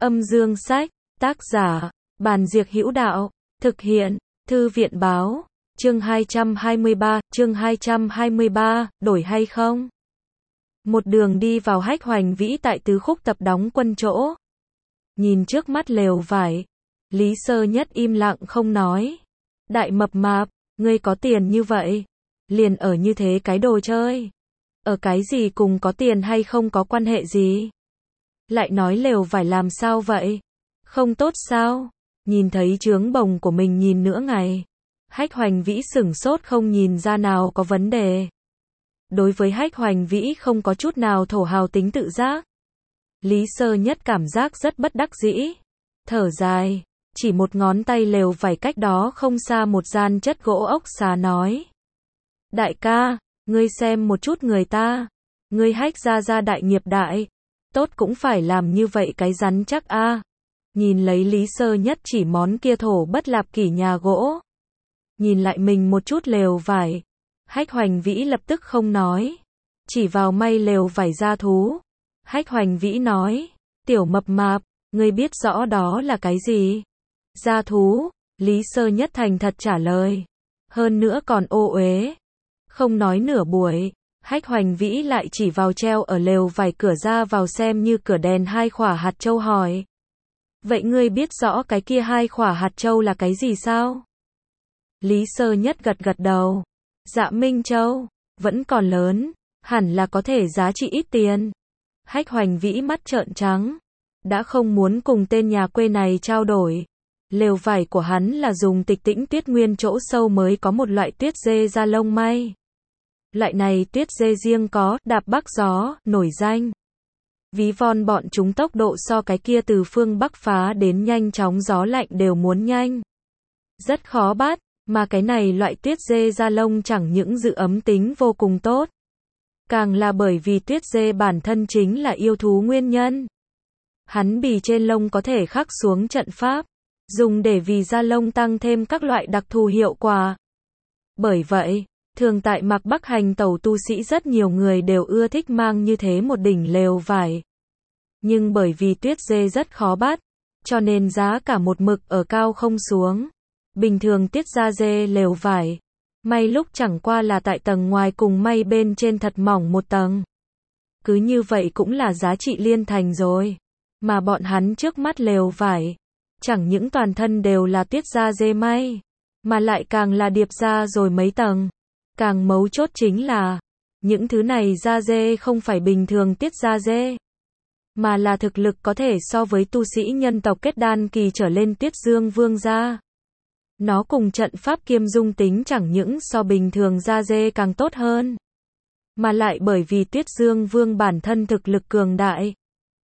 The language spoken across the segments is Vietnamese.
Âm dương sách, tác giả, Bàn Diệc Hữu Đạo, thực hiện, Thư viện báo, chương 223, đổi hay không? Một đường đi vào Hách Hoành Vĩ tại Tứ Khúc tập đóng quân chỗ. Nhìn trước mắt lều vải, Lý Sơ Nhất im lặng không nói. Đại mập mạp, ngươi có tiền như vậy, liền ở như thế cái đồ chơi. Ở cái gì cùng có tiền hay không có quan hệ gì? Lại nói lều vải làm sao vậy? Không tốt sao? Nhìn thấy trướng bồng của mình nhìn nửa ngày. Hách Hoành Vĩ sửng sốt không nhìn ra nào có vấn đề. Đối với Hách Hoành Vĩ không có chút nào thổ hào tính tự giác. Lý Sơ Nhất cảm giác rất bất đắc dĩ. Thở dài, chỉ một ngón tay lều vải cách đó không xa một gian chất gỗ ốc xá nói. Đại ca, ngươi xem một chút người ta. Ngươi Hách ra đại nghiệp đại. Tốt cũng phải làm như vậy cái rắn chắc a. Nhìn lấy Lý Sơ Nhất chỉ món kia thổ bất lạp kỷ nhà gỗ. Nhìn lại mình một chút lều vải. Hách Hoành Vĩ lập tức không nói. Chỉ vào may lều vải da thú. Hách Hoành Vĩ nói. Tiểu mập mạp, ngươi biết rõ đó là cái gì? Da thú, Lý Sơ Nhất thành thật trả lời. Hơn nữa còn ô uế. Không nói nửa buổi. Hách Hoành Vĩ lại chỉ vào treo ở lều vải cửa ra vào xem như cửa đèn hai khỏa hạt châu hỏi. Vậy ngươi biết rõ cái kia hai khỏa hạt châu là cái gì sao? Lý Sơ Nhất gật gật đầu. Dạ Minh Châu, vẫn còn lớn, hẳn là có thể giá trị ít tiền. Hách Hoành Vĩ mắt trợn trắng. Đã không muốn cùng tên nhà quê này trao đổi. Lều vải của hắn là dùng Tịch Tĩnh Tuyết Nguyên chỗ sâu mới có một loại tuyết dê da lông may. Loại này tuyết dê riêng có, đạp bắc gió, nổi danh. Ví von bọn chúng tốc độ so cái kia từ phương Bắc phá đến nhanh chóng gió lạnh đều muốn nhanh. Rất khó bắt, mà cái này loại tuyết dê da lông chẳng những giữ ấm tính vô cùng tốt. Càng là bởi vì tuyết dê bản thân chính là yêu thú nguyên nhân. Hắn bì trên lông có thể khắc xuống trận pháp, dùng để vì da lông tăng thêm các loại đặc thù hiệu quả. Bởi vậy, thường tại Mạc Bắc hành tẩu tu sĩ rất nhiều người đều ưa thích mang như thế một đỉnh lều vải. Nhưng bởi vì tuyết dê rất khó bắt, cho nên giá cả một mực ở cao không xuống. Bình thường tiết da dê lều vải, may lúc chẳng qua là tại tầng ngoài cùng may bên trên thật mỏng một tầng. Cứ như vậy cũng là giá trị liên thành rồi. Mà bọn hắn trước mắt lều vải, chẳng những toàn thân đều là tiết da dê may, mà lại càng là điệp ra rồi mấy tầng. Càng mấu chốt chính là, những thứ này da dê không phải bình thường tiết da dê, mà là thực lực có thể so với tu sĩ nhân tộc kết đan kỳ trở lên Tuyết Dương Vương da. Nó cùng trận pháp kiêm dung tính chẳng những so bình thường da dê càng tốt hơn, mà lại bởi vì Tuyết Dương Vương bản thân thực lực cường đại.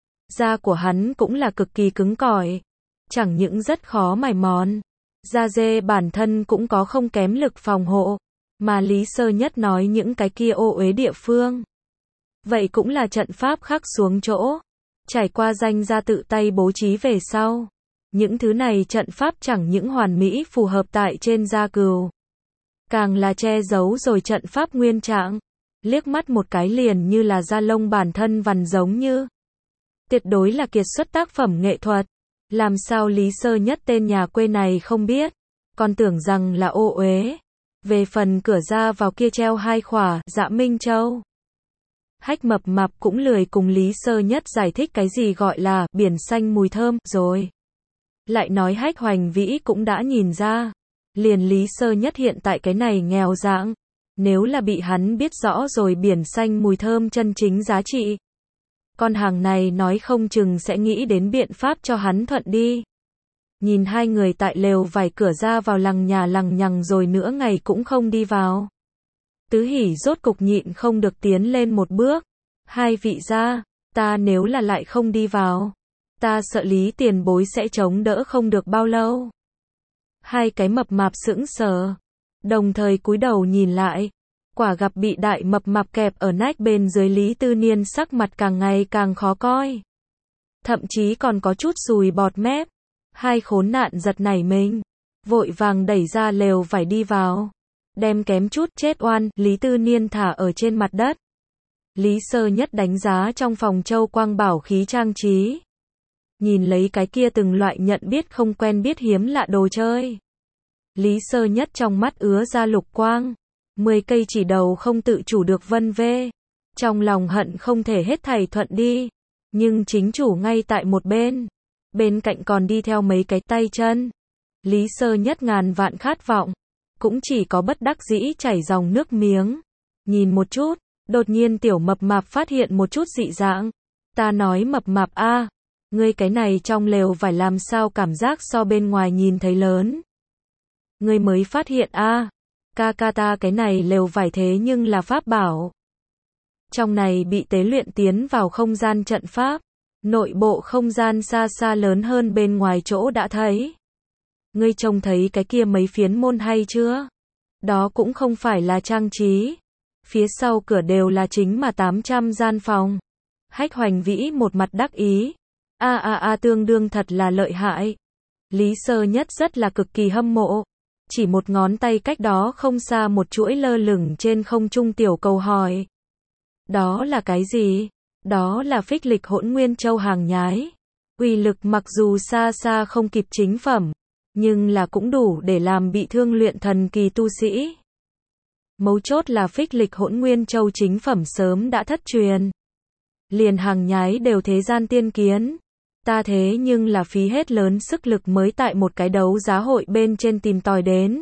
Da của hắn cũng là cực kỳ cứng cỏi, chẳng những rất khó mài mòn, da dê bản thân cũng có không kém lực phòng hộ, mà Lý Sơ Nhất nói những cái kia ô uế địa phương. Vậy cũng là trận pháp khắc xuống chỗ, trải qua danh gia tự tay bố trí về sau. Những thứ này trận pháp chẳng những hoàn mỹ phù hợp tại trên da cừu, càng là che giấu rồi trận pháp nguyên trạng, liếc mắt một cái liền như là da lông bản thân vằn giống như. Tuyệt đối là kiệt xuất tác phẩm nghệ thuật. Làm sao Lý Sơ Nhất tên nhà quê này không biết, còn tưởng rằng là ô uế. Về phần cửa ra vào kia treo hai khỏa, Dạ Minh Châu. Hách mập mạp cũng lười cùng Lý Sơ Nhất giải thích cái gì gọi là biển xanh mùi thơm rồi. Lại nói Hách Hoành Vĩ cũng đã nhìn ra. Liền Lý Sơ Nhất hiện tại cái này nghèo dạng. Nếu là bị hắn biết rõ rồi biển xanh mùi thơm chân chính giá trị. Con hàng này nói không chừng sẽ nghĩ đến biện pháp cho hắn thuận đi. Nhìn hai người tại lều vải cửa ra vào lằng nhà lằng nhằng rồi nửa ngày cũng không đi vào. Tứ Hỷ rốt cục nhịn không được tiến lên một bước. Hai vị gia, ta nếu là lại không đi vào, ta sợ Lý tiền bối sẽ chống đỡ không được bao lâu. Hai cái mập mạp sững sờ, đồng thời cúi đầu nhìn lại. Quả gặp bị đại mập mạp kẹp ở nách bên dưới Lý Tư Niên sắc mặt càng ngày càng khó coi. Thậm chí còn có chút sùi bọt mép. Hai khốn nạn giật nảy mình, vội vàng đẩy ra lều vải đi vào. Đem kém chút chết oan, Lý Tư Niên thả ở trên mặt đất. Lý Sơ Nhất đánh giá trong phòng châu quang bảo khí trang trí. nhìn lấy cái kia từng loại nhận biết không quen biết hiếm lạ đồ chơi. Lý Sơ Nhất trong mắt ứa ra lục quang, 10 cây chỉ đầu không tự chủ được vân vê. Trong lòng hận không thể hết thảy thuận đi, nhưng chính chủ ngay tại một bên cạnh còn đi theo mấy cái tay chân. Lý Sơ Nhất ngàn vạn khát vọng, cũng chỉ có bất đắc dĩ chảy dòng nước miếng. Nhìn một chút, đột nhiên tiểu mập mạp phát hiện một chút dị dạng. Ta nói mập mạp a, ngươi cái này trong lều vải làm sao cảm giác so bên ngoài nhìn thấy lớn. Ngươi mới phát hiện a, ca ta cái này lều vải thế nhưng là pháp bảo. Trong này bị tế luyện tiến vào không gian trận pháp, nội bộ không gian xa xa lớn hơn bên ngoài chỗ đã thấy. Ngươi trông thấy cái kia mấy phiến môn hay chưa? Đó cũng không phải là trang trí. Phía sau cửa đều là chính mà 800 gian phòng. Hách Hoành Vĩ một mặt đắc ý. Tương đương thật là lợi hại. Lý Sơ Nhất rất là cực kỳ hâm mộ. Chỉ một ngón tay cách đó không xa một chuỗi lơ lửng trên không trung tiểu cầu hỏi. Đó là cái gì? Đó là phích lịch hỗn nguyên châu hàng nhái. Uy lực mặc dù xa xa không kịp chính phẩm, nhưng là cũng đủ để làm bị thương luyện thần kỳ tu sĩ. Mấu chốt là phích lịch hỗn nguyên châu chính phẩm sớm đã thất truyền. Liền hàng nhái đều thế gian tiên kiến. Ta thế nhưng là phí hết lớn sức lực mới tại một cái đấu giá hội bên trên tìm tòi đến.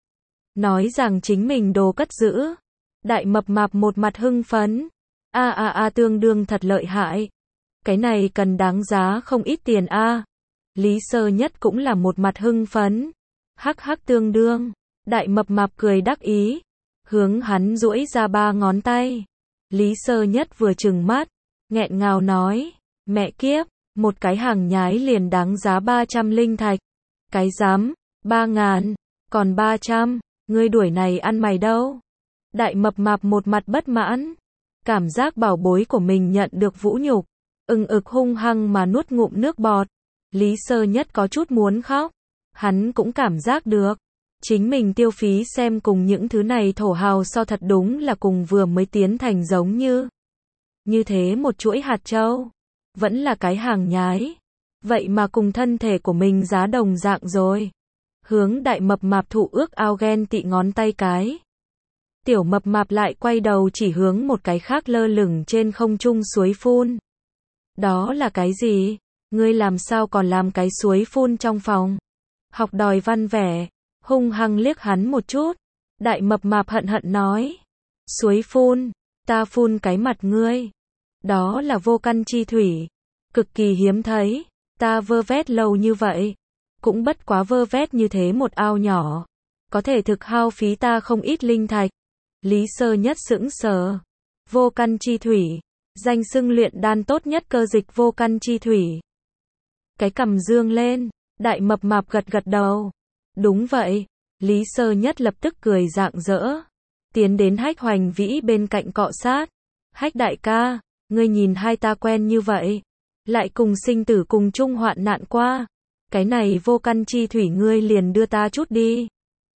Nói rằng chính mình đồ cất giữ. Đại mập mạp một mặt hưng phấn. Tương đương thật lợi hại. Cái này cần đáng giá không ít tiền a. Lý Sơ Nhất cũng là một mặt hưng phấn. Hắc tương đương. Đại mập mạp cười đắc ý. Hướng hắn duỗi ra 3 ngón tay. Lý Sơ Nhất vừa trừng mắt, nghẹn ngào nói. Mẹ kiếp, một cái hàng nhái liền đáng giá 300 linh thạch. Cái dám, 3.000, còn 300, ngươi đuổi này ăn mày đâu? Đại mập mạp một mặt bất mãn. Cảm giác bảo bối của mình nhận được vũ nhục, ực hung hăng mà nuốt ngụm nước bọt. Lý Sơ Nhất có chút muốn khóc. Hắn cũng cảm giác được, chính mình tiêu phí xem cùng những thứ này thổ hào so thật đúng là cùng vừa mới tiến thành giống như thế một chuỗi hạt châu. Vẫn là cái hàng nhái. Vậy mà cùng thân thể của mình giá đồng dạng rồi. Hướng đại mập mạp thụ ước ao ghen tị ngón tay cái. Tiểu mập mạp lại quay đầu chỉ hướng một cái khác lơ lửng trên không trung suối phun. Đó là cái gì? Ngươi làm sao còn làm cái suối phun trong phòng? Học đòi văn vẻ, hung hăng liếc hắn một chút. Đại mập mạp hận nói. Suối phun, ta phun cái mặt ngươi. Đó là vô căn chi thủy. Cực kỳ hiếm thấy. Ta vơ vét lâu như vậy. Cũng bất quá vơ vét như thế một ao nhỏ. Có thể thực hao phí ta không ít linh thạch. Lý Sơ Nhất sững sờ. Vô căn chi thủy. Danh xưng luyện đan tốt nhất cơ dịch vô căn chi thủy. Cái cằm dương lên. Đại mập mạp gật đầu. Đúng vậy. Lý Sơ Nhất lập tức cười rạng rỡ. Tiến đến Hách Hoành Vĩ bên cạnh cọ sát. Hách đại ca, ngươi nhìn hai ta quen như vậy. Lại cùng sinh tử cùng chung hoạn nạn qua. Cái này vô căn chi thủy ngươi liền đưa ta chút đi.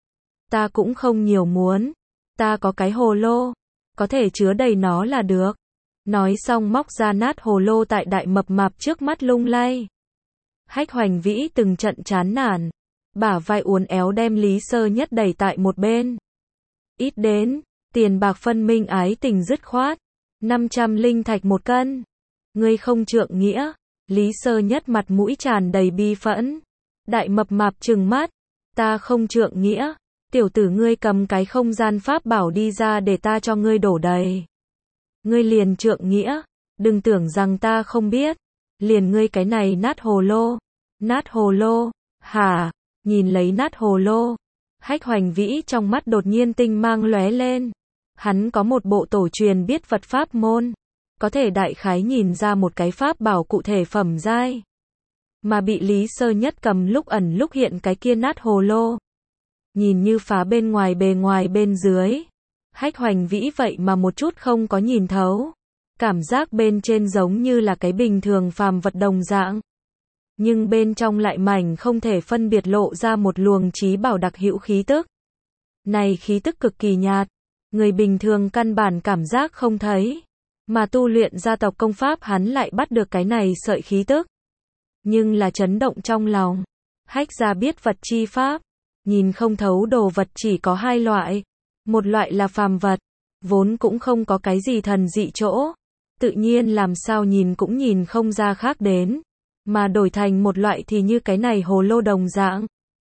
Ta cũng không nhiều muốn. Ta có cái hồ lô. Có thể chứa đầy nó là được. Nói xong móc ra nát hồ lô tại đại mập mạp trước mắt lung lay. Hách Hoành Vĩ từng trận chán nản. Bả vai uốn éo đem Lý Sơ Nhất đẩy tại một bên. Ít đến, tiền bạc phân minh ái tình dứt khoát. 500 linh thạch một cân. Ngươi không trượng nghĩa. Lý Sơ Nhất mặt mũi tràn đầy bi phẫn. Đại mập mạp trừng mắt. Ta không trượng nghĩa. Tiểu tử ngươi cầm cái không gian pháp bảo đi ra để ta cho ngươi đổ đầy. Ngươi liền trượng nghĩa. Đừng tưởng rằng ta không biết. Liền ngươi cái này nát hồ lô. Nát hồ lô. Hả? Nhìn lấy nát hồ lô. Hách Hoành Vĩ trong mắt đột nhiên tinh mang lóe lên. Hắn có một bộ tổ truyền biết vật pháp môn. Có thể đại khái nhìn ra một cái pháp bảo cụ thể phẩm giai. Mà bị Lý Sơ Nhất cầm lúc ẩn lúc hiện cái kia nát hồ lô. Nhìn như phá bên ngoài bề ngoài bên dưới. Hách Hoành Vĩ vậy mà một chút không có nhìn thấu. Cảm giác bên trên giống như là cái bình thường phàm vật đồng dạng. Nhưng bên trong lại mảnh không thể phân biệt lộ ra một luồng trí bảo đặc hữu khí tức. Này khí tức cực kỳ nhạt. Người bình thường căn bản cảm giác không thấy. Mà tu luyện gia tộc công pháp hắn lại bắt được cái này sợi khí tức. nhưng là chấn động trong lòng. Hách gia biết vật chi pháp, nhìn không thấu đồ vật chỉ có hai loại. Một loại là phàm vật, vốn cũng không có cái gì thần dị chỗ, tự nhiên làm sao nhìn cũng nhìn không ra khác đến, mà đổi thành một loại thì như cái này hồ lô đồng dạng.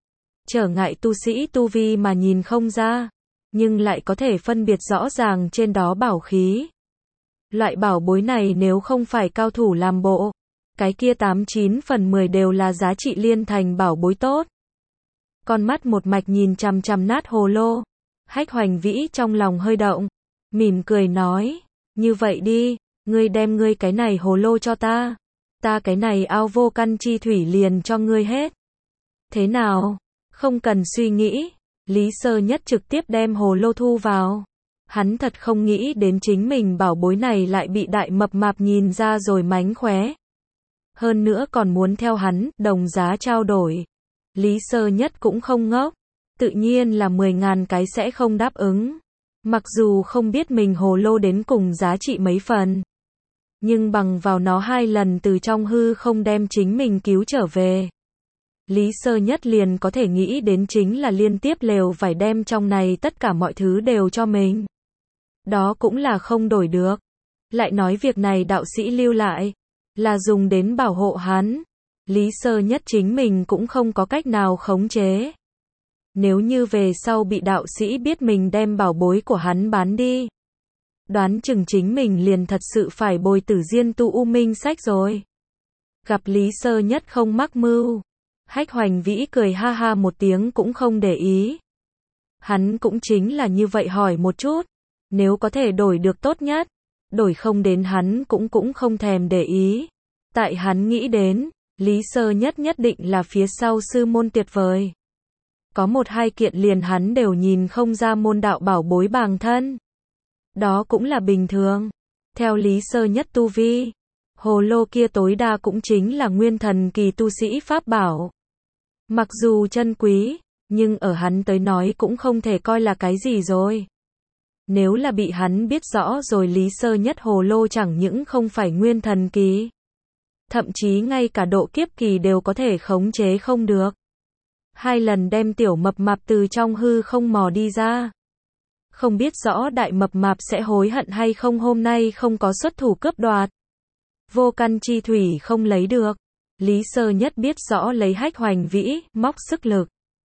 Trở ngại tu sĩ tu vi mà nhìn không ra, nhưng lại có thể phân biệt rõ ràng trên đó bảo khí. Loại bảo bối này nếu không phải cao thủ làm bộ, cái kia 89 phần 10 đều là giá trị liên thành bảo bối tốt. Con mắt một mạch nhìn chằm chằm nát hồ lô, Hách Hoành Vĩ trong lòng hơi động, mỉm cười nói, như vậy đi, ngươi đem ngươi cái này hồ lô cho ta cái này ao vô căn chi thủy liền cho ngươi hết. Thế nào? Không cần suy nghĩ, Lý Sơ Nhất trực tiếp đem hồ lô thu vào. Hắn thật không nghĩ đến chính mình bảo bối này lại bị đại mập mạp nhìn ra rồi mánh khóe. Hơn nữa còn muốn theo hắn, đồng giá trao đổi. Lý Sơ Nhất cũng không ngốc, tự nhiên là 10.000 cái sẽ không đáp ứng. Mặc dù không biết mình hồ lô đến cùng giá trị mấy phần, nhưng bằng vào nó 2 lần từ trong hư không đem chính mình cứu trở về. Lý Sơ Nhất liền có thể nghĩ đến chính là liên tiếp lều vải đem trong này tất cả mọi thứ đều cho mình. Đó cũng là không đổi được. Lại nói việc này đạo sĩ lưu lại, là dùng đến bảo hộ hắn. Lý Sơ Nhất chính mình cũng không có cách nào khống chế. Nếu như về sau bị đạo sĩ biết mình đem bảo bối của hắn bán đi, đoán chừng chính mình liền thật sự phải bồi tử diên tu u minh sách rồi. Gặp Lý Sơ Nhất không mắc mưu, Hách Hoành Vĩ cười ha ha một tiếng cũng không để ý. Hắn cũng chính là như vậy hỏi một chút, nếu có thể đổi được tốt nhất, đổi không đến hắn cũng không thèm để ý. Tại hắn nghĩ đến, Lý Sơ Nhất nhất định là phía sau sư môn tuyệt vời. Có 1-2 kiện liền hắn đều nhìn không ra môn đạo bảo bối bằng thân. Đó cũng là bình thường. Theo Lý Sơ Nhất tu vi, hồ lô kia tối đa cũng chính là nguyên thần kỳ tu sĩ pháp bảo. Mặc dù chân quý, nhưng ở hắn tới nói cũng không thể coi là cái gì rồi. Nếu là bị hắn biết rõ rồi Lý Sơ Nhất hồ lô chẳng những không phải nguyên thần kỳ, thậm chí ngay cả độ kiếp kỳ đều có thể khống chế không được. 2 lần đem tiểu mập mạp từ trong hư không mò đi ra. Không biết rõ đại mập mạp sẽ hối hận hay không hôm nay không có xuất thủ cướp đoạt. Vô căn chi thủy không lấy được. Lý Sơ Nhất biết rõ lấy Hách Hoành Vĩ, móc sức lực.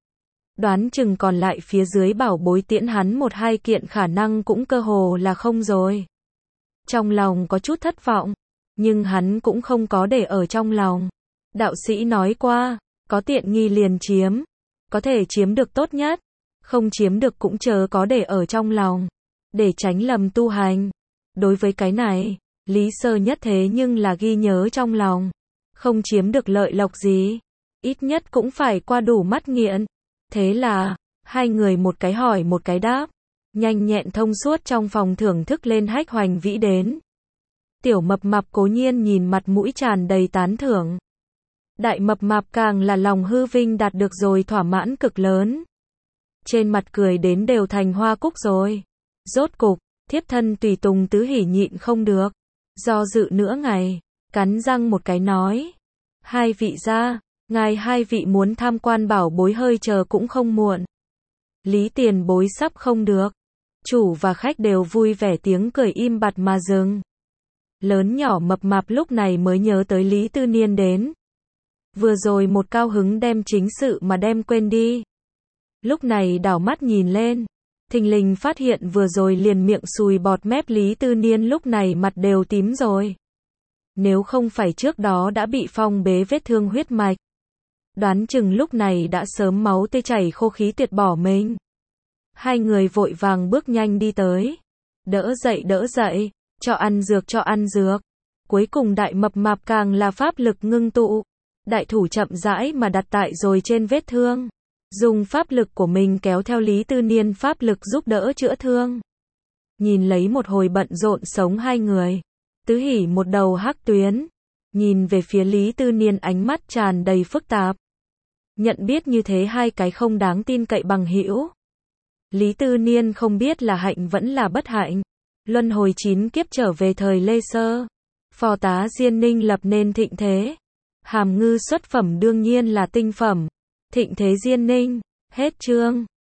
Đoán chừng còn lại phía dưới bảo bối tiễn hắn 1-2 kiện khả năng cũng cơ hồ là không rồi. Trong lòng có chút thất vọng, nhưng hắn cũng không có để ở trong lòng. Đạo sĩ nói qua, có tiện nghi liền chiếm, có thể chiếm được tốt nhất, không chiếm được cũng chớ có để ở trong lòng, để tránh lầm tu hành. Đối với cái này, Lý Sơ Nhất thế nhưng là ghi nhớ trong lòng, không chiếm được lợi lộc gì, ít nhất cũng phải qua đủ mắt nghiện. Thế là, 2 người một cái hỏi một cái đáp, nhanh nhẹn thông suốt trong phòng thưởng thức lên Hách Hoành Vĩ đến. Tiểu mập mạp cố nhiên nhìn mặt mũi tràn đầy tán thưởng. Đại mập mạp càng là lòng hư vinh đạt được rồi thỏa mãn cực lớn. Trên mặt cười đến đều thành hoa cúc rồi. Rốt cục, thiếp thân tùy tùng tứ hỉ nhịn không được. Do dự nửa ngày, cắn răng một cái nói. 2 vị gia, ngài 2 vị muốn tham quan bảo bối hơi chờ cũng không muộn. Lý tiền bối sắp không được. Chủ và khách đều vui vẻ tiếng cười im bặt mà dừng. Lớn nhỏ mập mạp lúc này mới nhớ tới Lý Tư Niên đến. Vừa rồi một cao hứng đem chính sự mà đem quên đi. Lúc này đảo mắt nhìn lên, thình lình phát hiện vừa rồi liền miệng sùi bọt mép Lý Tư Niên lúc này mặt đều tím rồi. Nếu không phải trước đó đã bị phong bế vết thương huyết mạch, đoán chừng lúc này đã sớm máu tê chảy khô khí tuyệt bỏ mình. 2 người vội vàng bước nhanh đi tới. Đỡ dậy, cho ăn dược. Cuối cùng đại mập mạp càng là pháp lực ngưng tụ. Đại thủ chậm rãi mà đặt tại rồi trên vết thương. Dùng pháp lực của mình kéo theo Lý Tư Niên pháp lực giúp đỡ chữa thương. Nhìn lấy một hồi bận rộn sống 2 người. Tứ hỉ một đầu hắc tuyến. Nhìn về phía Lý Tư Niên ánh mắt tràn đầy phức tạp. Nhận biết như thế 2 cái không đáng tin cậy bằng hữu. Lý Tư Niên không biết là hạnh vẫn là bất hạnh. Luân hồi 9 kiếp trở về thời Lê Sơ. Phò tá Diên Ninh lập nên thịnh thế. Hàm ngư xuất phẩm đương nhiên là tinh phẩm. Thịnh Thế Diên Ninh. Hết chương.